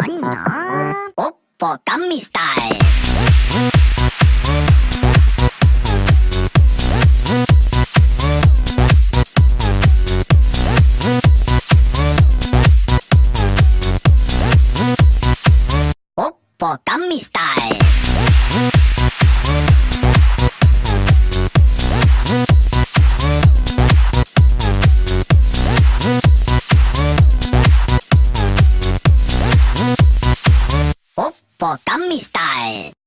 おっぽガンミスタイル。おっぽガンミスタイル。おっぽガンミスタイル。